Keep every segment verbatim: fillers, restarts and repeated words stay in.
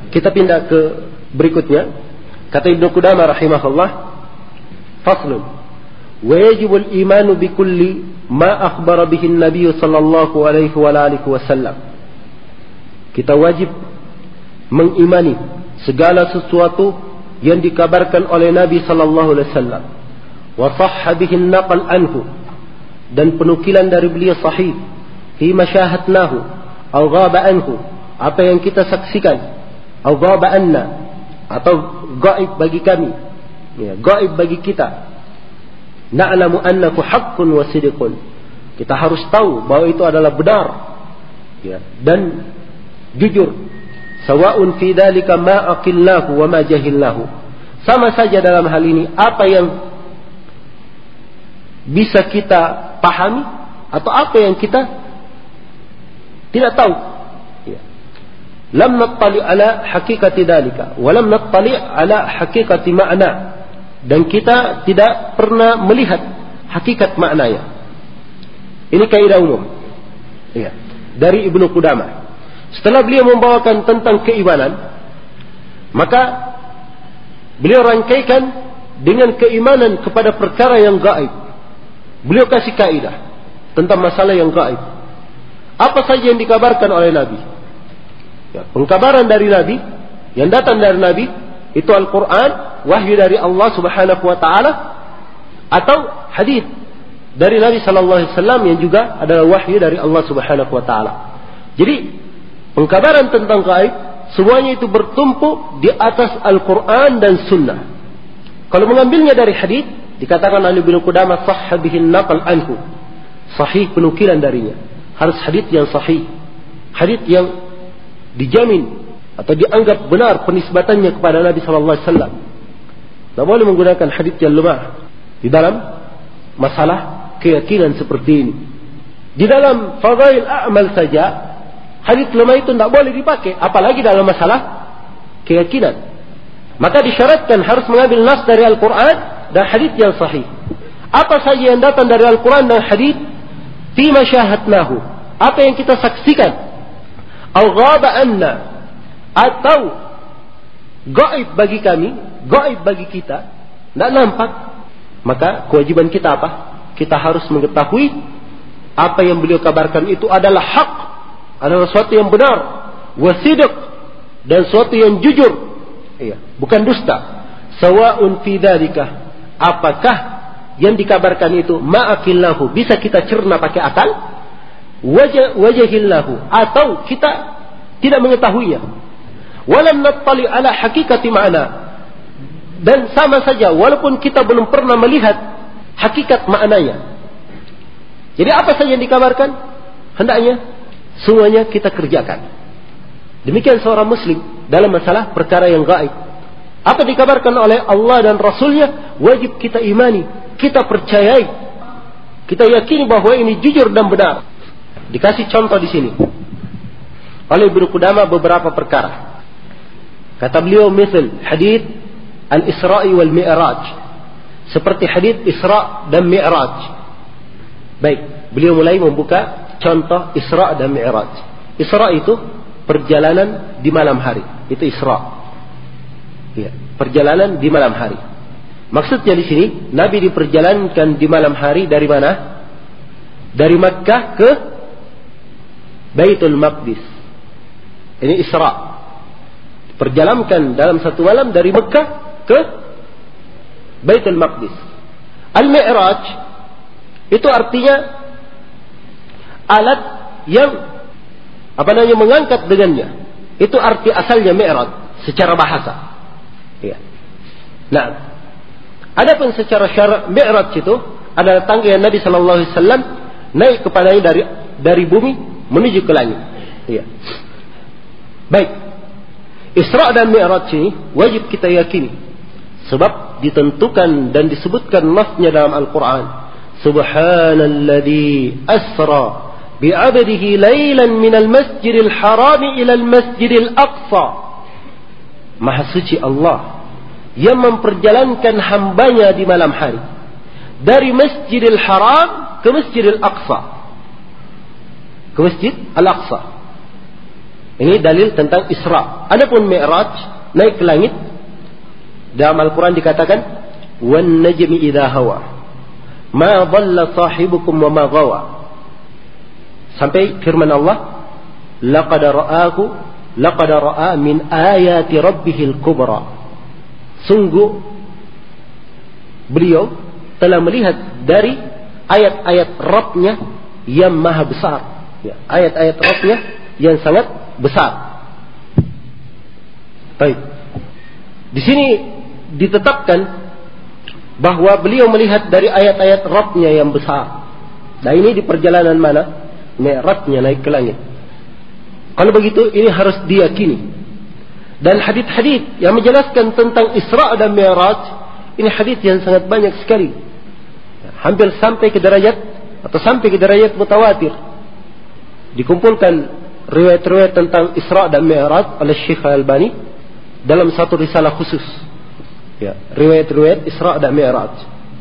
Kita pindah ke berikutnya. Kata Ibnu Qudamah rahimahullah, faslun wa yajibu al-imanu bi kulli ma akhbara bihi an-nabiy sallallahu alaihi wa alihi wasallam. Kita wajib mengimani segala sesuatu yang dikabarkan oleh Nabi sallallahu alaihi wasallam, wa sahha bihi an-naql anhu, dan penukilan dari beliau sahih, fi masyahadnahu aw ghaba anhu, apa yang kita saksikan, aw ghaba anna, atau gaib bagi kami, ya, gaib bagi kita. Na'lamu annahu haqqun wa sidqun, kita harus tahu bahwa itu adalah benar, ya, dan jujur. Sawa'un fi dzalika ma aqillahu wa ma jahilnahu, sama saja dalam hal ini apa yang bisa kita pahami atau apa yang kita tidak tahu. Lam nattali ala hakikati dzalika wa lam nattali ala hakikati ma'na, dan kita tidak pernah melihat hakikat maknanya. Ini kaidah umum, ya, dari Ibnu Qudamah. Setelah beliau membawakan tentang keimanan, maka beliau rangkaikan dengan keimanan kepada perkara yang gaib. Beliau kasih kaidah tentang masalah yang gaib. Apa saja yang dikabarkan oleh Nabi, ya, pengkabaran dari Nabi, yang datang dari Nabi, itu Al-Quran, wahyu dari Allah subhanahu wa ta'ala, atau hadis dari Nabi sallallahu alaihi wasallam yang juga adalah wahyu dari Allah subhanahu wa ta'ala. Jadi pengkabaran tentang gaib semuanya itu bertumpu di atas Al-Quran dan Sunnah. Kalau mengambilnya dari hadis, dikatakan oleh Ibnu Qudamah sahha bihi an-naql anhu, sahih penukilan darinya, harus hadis yang sahih, hadis yang dijamin atau dianggap benar penisbatannya kepada Nabi sallallahu alaihi wasallam. Tidak boleh menggunakan hadis yang lemah di dalam masalah keyakinan seperti ini. Di dalam fadail a'mal saja hadis lemah itu tidak boleh dipakai, apalagi dalam masalah keyakinan. Maka disyaratkan harus mengambil nas dari Al-Quran dan hadis yang sahih. Apa saja yang datang dari Al-Quran dan hadis, fi masyahadnahu, apa yang kita saksikan, au ghaba anna, atau gaib bagi kami, gaib bagi kita, tidak nampak, maka kewajiban kita apa? Kita harus mengetahui apa yang beliau kabarkan itu adalah hak, adalah sesuatu yang benar, wasidq, dan sesuatu yang jujur, iya, bukan dusta. Sawa'un fi dzalika, apakah yang dikabarkan itu ma'akillahu, bisa kita cerna pakai akal, wajah wajahillahu, atau kita tidak mengetahuinya, walam nattali ala hakikati ma'na, dan sama saja walaupun kita belum pernah melihat hakikat maknanya. Jadi apa saja yang dikabarkan, hendaknya semuanya kita kerjakan. Demikian seorang muslim dalam masalah perkara yang gaib. Apa dikabarkan oleh Allah dan Rasulnya, wajib kita imani, kita percayai, kita yakini bahwa ini jujur dan benar. Dikasih contoh di sini oleh Ibnu Qudamah beberapa perkara. Kata beliau, misal hadits al-Isra'i wal Mi'raj, seperti hadits Isra' dan Mi'raj. Baik, beliau mulai membuka contoh Isra' dan Mi'raj. Isra' itu perjalanan di malam hari, itu Isra'. Ya, perjalanan di malam hari. Maksudnya di sini Nabi diperjalankan di malam hari dari mana? Dari Makkah ke Baitul Maqdis. Ini Isra'. Perjalankan dalam satu malam dari Makkah ke Baitul Maqdis. Al-Mi'raj itu artinya alat yang apa namanya mengangkat dengannya. Itu arti asalnya Mi'raj secara bahasa. Ya. Nah, adapun secara syara' Mi'raj itu adalah tangga yang Nabi sallallahu alaihi wasallam naik kepadanya dari dari bumi menuju ke langit. Ya. Baik. Isra' dan Mi'raj ini wajib kita yakini, sebab ditentukan dan disebutkan nasnya dalam Al-Quran. Subhanalladzi asra bi'abdihi laylan minal masjidil harami ilal masjidil aqsa. Maha suci Allah yang memperjalankan hambanya di malam hari dari Masjidil Haram ke Masjidil Aqsa, ke Masjid Al-Aqsa. Ini dalil tentang Isra. Adapun Mi'raj, naik ke langit, dalam Al-Quran dikatakan, wan najmi idha hawa, ma dhalla sahibukum wa ma ghawa. Sampai firman Allah, laqad ra'ahu, laqad ra'a min ayati rabbihil kubra. Sungguh beliau telah melihat dari ayat-ayat Rabb-Nya yang maha besar. Ya, ayat-ayat Rabb-Nya yang sangat besar. Baik. Di sini ditetapkan bahwa beliau melihat dari ayat-ayat Rabb-Nya yang besar. Nah, ini di perjalanan mana? Mi'rajnya, naik ke langit. Kalau begitu, ini harus diyakini. Dan hadits-hadits yang menjelaskan tentang Isra dan Mi'raj, ini hadits yang sangat banyak sekali. Hampir sampai ke derajat atau sampai ke derajat mutawatir. Dikumpulkan riwayat-riwayat tentang Isra dan Mi'raj oleh Syekh Al-Albani dalam satu risalah khusus. Ya, riwayat-riwayat Isra dan Mi'raj.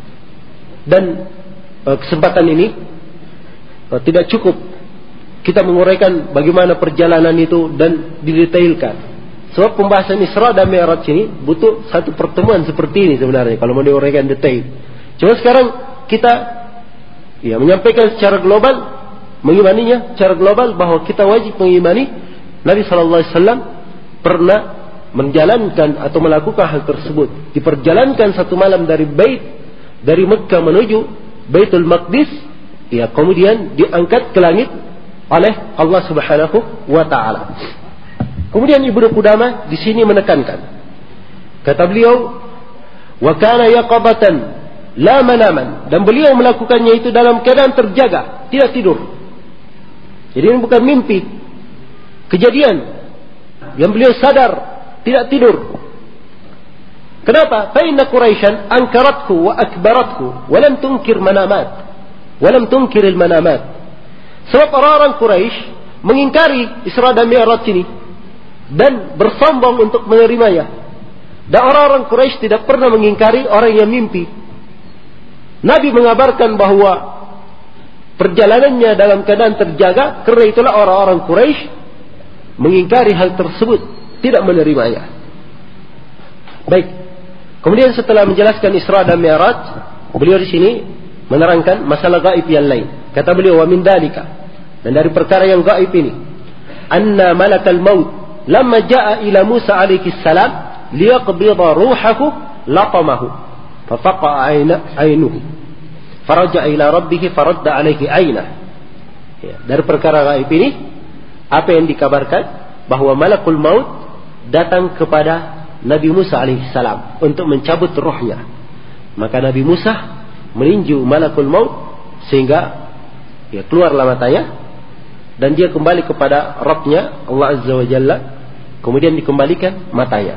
Dan uh, kesempatan ini uh, tidak cukup kita menguraikan bagaimana perjalanan itu dan didetailkan. Sebab pembahasan Isra dan Mi'raj ini butuh satu pertemuan seperti ini sebenarnya kalau mau diuraikan detail. Cuma sekarang kita ya menyampaikan secara global, mengimaninya secara global bahwa kita wajib mengimani Nabi sallallahu alaihi wasallam pernah menjalankan atau melakukan hal tersebut. Diperjalankan satu malam dari Bait, dari Mekkah menuju Baitul Maqdis, ya, kemudian diangkat ke langit oleh Allah Subhanahu wa taala. Kemudian Ibnu Qudamah di sini menekankan, kata beliau, wa kana yaqabatan la manaman, dan beliau melakukannya itu dalam keadaan terjaga, tidak tidur. Jadi ini bukan mimpi, kejadian yang beliau sadar, tidak tidur. Kenapa? Fa inna Quraisyan ankaratku wa akbaratku wa lam tunkir manamat wa lam tunkir al manamat. Sebab orang-orang Quraisy mengingkari Isra dan Mi'raj ini dan bersombong untuk menerimanya. Dan orang-orang Quraisy tidak pernah mengingkari orang yang mimpi. Nabi mengabarkan bahwa perjalanannya dalam keadaan terjaga, karena itulah orang-orang Quraisy mengingkari hal tersebut, tidak menerimanya. Baik. Kemudian setelah menjelaskan Isra dan Mi'raj, beliau di sini menerangkan masalah gaib yang lain. Kata beliau, wa min dalika, dan dari perkara yang gaib ini, anna malakal maut lamma jaa ila Musa alaihi salam liyaqbida ruhahu laqamahu fafaqa aynuhu faraja ila rabbih faradda alaihi aynah. Ya, dari perkara gaib ini apa yang dikabarkan bahwa malakul maut datang kepada Nabi Musa alaihi salam untuk mencabut rohnya. Maka Nabi Musa meninju malakul maut sehingga ya keluarlah matanya dan dia kembali kepada Rabb-nya Allah Azza wa Jalla, kemudian dikembalikan matanya.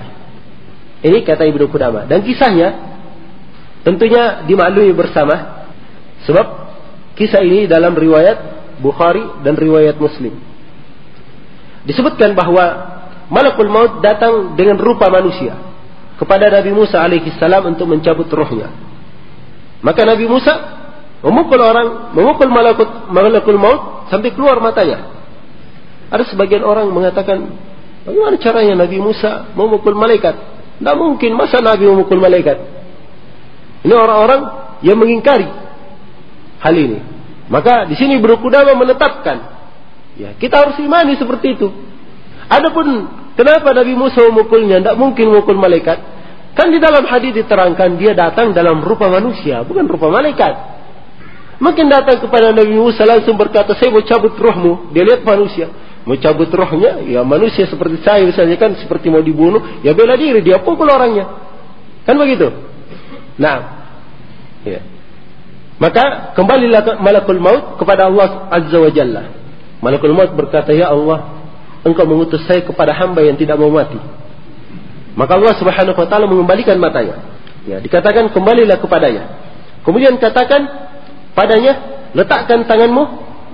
Ini kata Ibnu Qudamah, dan kisahnya tentunya dimaklumi bersama sebab kisah ini dalam riwayat Bukhari dan riwayat Muslim. Disebutkan bahwa malakul maut datang dengan rupa manusia kepada Nabi Musa alaihi salam untuk mencabut rohnya. Maka Nabi Musa memukul orang, memukul malakul, malakul maut sampai keluar matanya. Ada sebagian orang mengatakan, bagaimana caranya Nabi Musa memukul malaikat? Tidak mungkin, masa Nabi memukul malaikat? Ini orang-orang yang mengingkari hal ini. Maka di sini Ibnu Qudamah menetapkan, ya, kita harus imani seperti itu. Adapun kenapa Nabi Musa memukulnya? Tidak mungkin memukul malaikat. Kan di dalam hadis diterangkan dia datang dalam rupa manusia, bukan rupa malaikat. Mungkin datang kepada Nabi Musa langsung berkata, saya mau cabut rohmu. Dia lihat manusia, mau cabut rohnya, ya manusia seperti saya misalnya kan, seperti mau dibunuh, ya bela diri, dia pukul orangnya. Kan begitu? Nah, ya. Maka kembalilah malakul maut kepada Allah Azza wa Jalla. Malakul maut berkata, ya Allah, Engkau mengutus saya kepada hamba yang tidak mau mati. Maka Allah Subhanahu wa taala mengembalikan matanya. Ya, dikatakan kembalilah kepadanya. Kemudian katakan padanya, letakkan tanganmu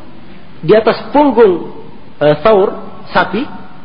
di atas punggung uh, Thaur, sapi.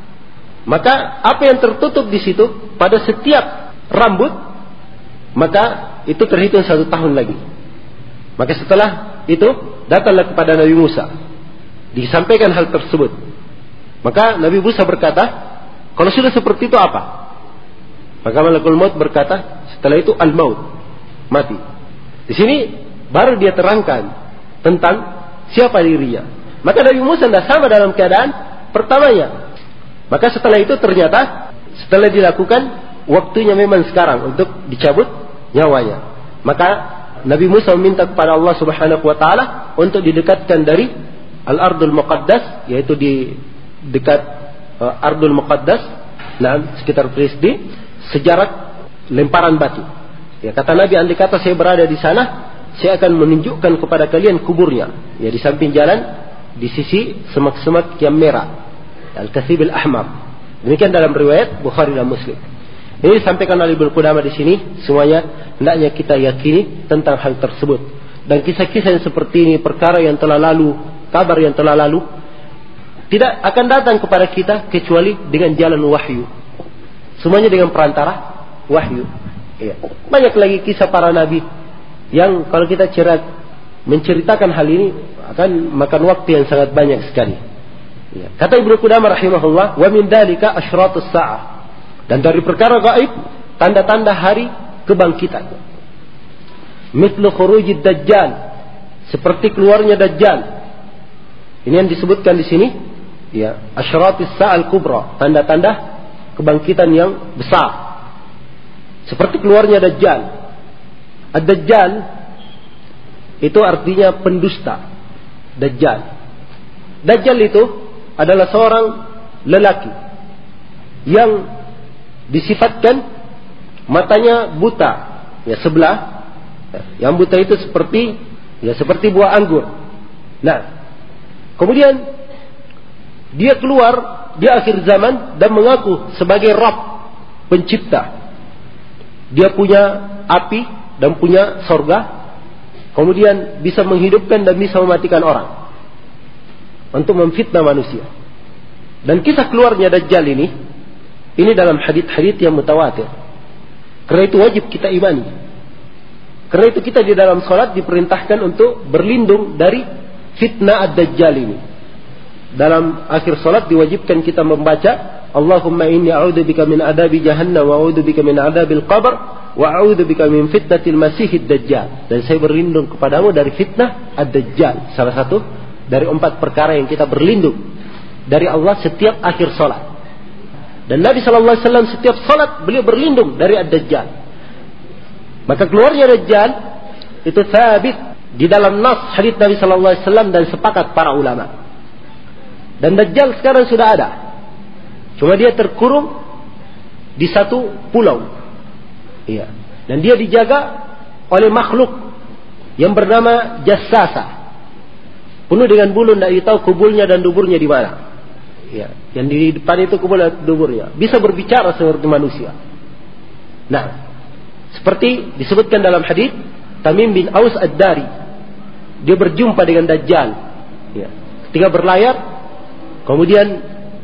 Maka apa yang tertutup di situ pada setiap rambut, maka itu terhitung satu tahun lagi. Maka setelah itu datanglah kepada Nabi Musa, disampaikan hal tersebut. Maka Nabi Musa berkata, kalau sudah seperti itu apa? Maka Malakul Maut berkata, setelah itu al-maut, mati. Di sini baru dia terangkan tentang siapa dirinya. Maka Nabi Musa tidak sama dalam keadaan pertamanya. Maka setelah itu ternyata setelah dilakukan, waktunya memang sekarang untuk dicabut nyawanya. Maka Nabi Musa meminta kepada Allah Subhanahu wa taala untuk didekatkan dari Al-Ardul Muqaddas, yaitu di dekat uh, Ardul Muqaddas, nah sekitar Filistin, sejarak lemparan batu. Ya, kata Nabi, andai kata saya berada di sana, saya akan menunjukkan kepada kalian kuburnya. Ya, di samping jalan, di sisi semak-semak yang merah, Al-Kathib Al-Ahmar. Demikian dalam riwayat Bukhari dan Muslim. Ini disampaikan oleh Ibnu Qudamah di sini, semuanya hendaknya kita yakini tentang hal tersebut. Dan kisah-kisah yang seperti ini, perkara yang telah lalu, kabar yang telah lalu, tidak akan datang kepada kita kecuali dengan jalan wahyu. Semuanya dengan perantara wahyu. Ya. Banyak lagi kisah para nabi yang kalau kita cerat menceritakan hal ini akan makan waktu yang sangat banyak sekali. Ya. Kata Ibnu Qudamah rahimahullah, wa min dalika asyratus sa'ah. Dan dari perkara gaib, tanda-tanda hari kebangkitan. Mithlu khurujid dajjal, seperti keluarnya dajjal. Ini yang disebutkan di sini, ya, asyratis sa'al kubra, tanda-tanda kebangkitan yang besar. Seperti keluarnya dajjal. Ad-dajjal itu artinya pendusta. Dajjal. Dajjal itu adalah seorang lelaki yang disifatkan matanya buta, ya sebelah, yang buta itu seperti ya seperti buah anggur. Nah, kemudian dia keluar di akhir zaman dan mengaku sebagai Rabb, pencipta. Dia punya api dan punya sorga, kemudian bisa menghidupkan dan bisa mematikan orang untuk memfitnah manusia. Dan kisah keluarnya Dajjal ini Ini dalam hadits-hadits yang mutawatir. Karena itu wajib kita imani. Karena itu kita di dalam salat diperintahkan untuk berlindung dari fitnah ad-dajjal ini. Dalam akhir salat diwajibkan kita membaca, Allahumma inni a'udzubika min adabi jahannam wa a'udzubika min adabil qabr wa a'udzubika min fitnatil masihid dajjal. Dan saya berlindung kepadamu dari fitnah ad-dajjal. Salah satu dari empat perkara yang kita berlindung dari Allah setiap akhir salat. Dan Nabi sallallahu alaihi wasallam setiap salat beliau berlindung dari ad-dajjal. Maka keluarnya dajjal itu sabit di dalam nas hadits Nabi sallallahu alaihi wasallam dan sepakat para ulama. Dan dajjal sekarang sudah ada. Cuma dia terkurung di satu pulau. Iya. Dan dia dijaga oleh makhluk yang bernama jassasa. Penuh dengan bulu, tidak tahu kubulnya dan duburnya di mana. Ya, yang di depan itu kubur dan duburnya. Bisa berbicara seperti manusia. Nah, seperti disebutkan dalam hadis Tamim bin Aus ad-Dari, dia berjumpa dengan Dajjal. Ya. Ketika berlayar, kemudian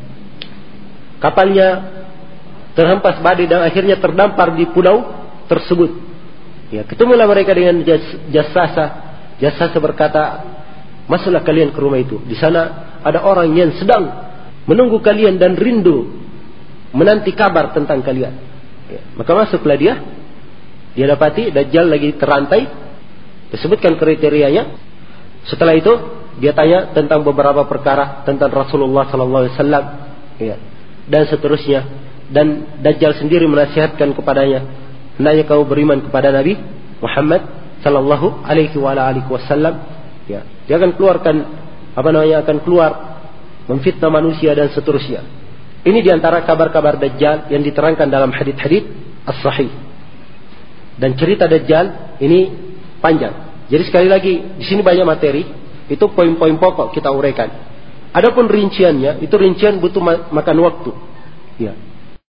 kapalnya terhempas badai dan akhirnya terdampar di pulau tersebut. Ya, ketemulah mereka dengan jassasa. Jassasa berkata, masuklah kalian ke rumah itu. Di sana ada orang yang sedang menunggu kalian dan rindu menanti kabar tentang kalian. Ya, maka masuklah dia. Dia dapati Dajjal lagi terantai. Disebutkan kriterianya. Setelah itu dia tanya tentang beberapa perkara tentang Rasulullah sallallahu alaihi wasallam, ya, dan seterusnya. Dan Dajjal sendiri menasihatkan kepadanya, hendaknya kau beriman kepada Nabi Muhammad sallallahu alaihi wasallam. Ya, dia akan keluarkan apa namanya akan keluar memfitnah manusia dan seterusnya. Ini diantara kabar-kabar Dajjal yang diterangkan dalam hadits-hadits as-sahih. Dan cerita Dajjal ini panjang. Jadi sekali lagi di sini banyak materi. Itu poin-poin pokok kita uraikan. Adapun rinciannya itu rincian butuh ma- makan waktu. Ya.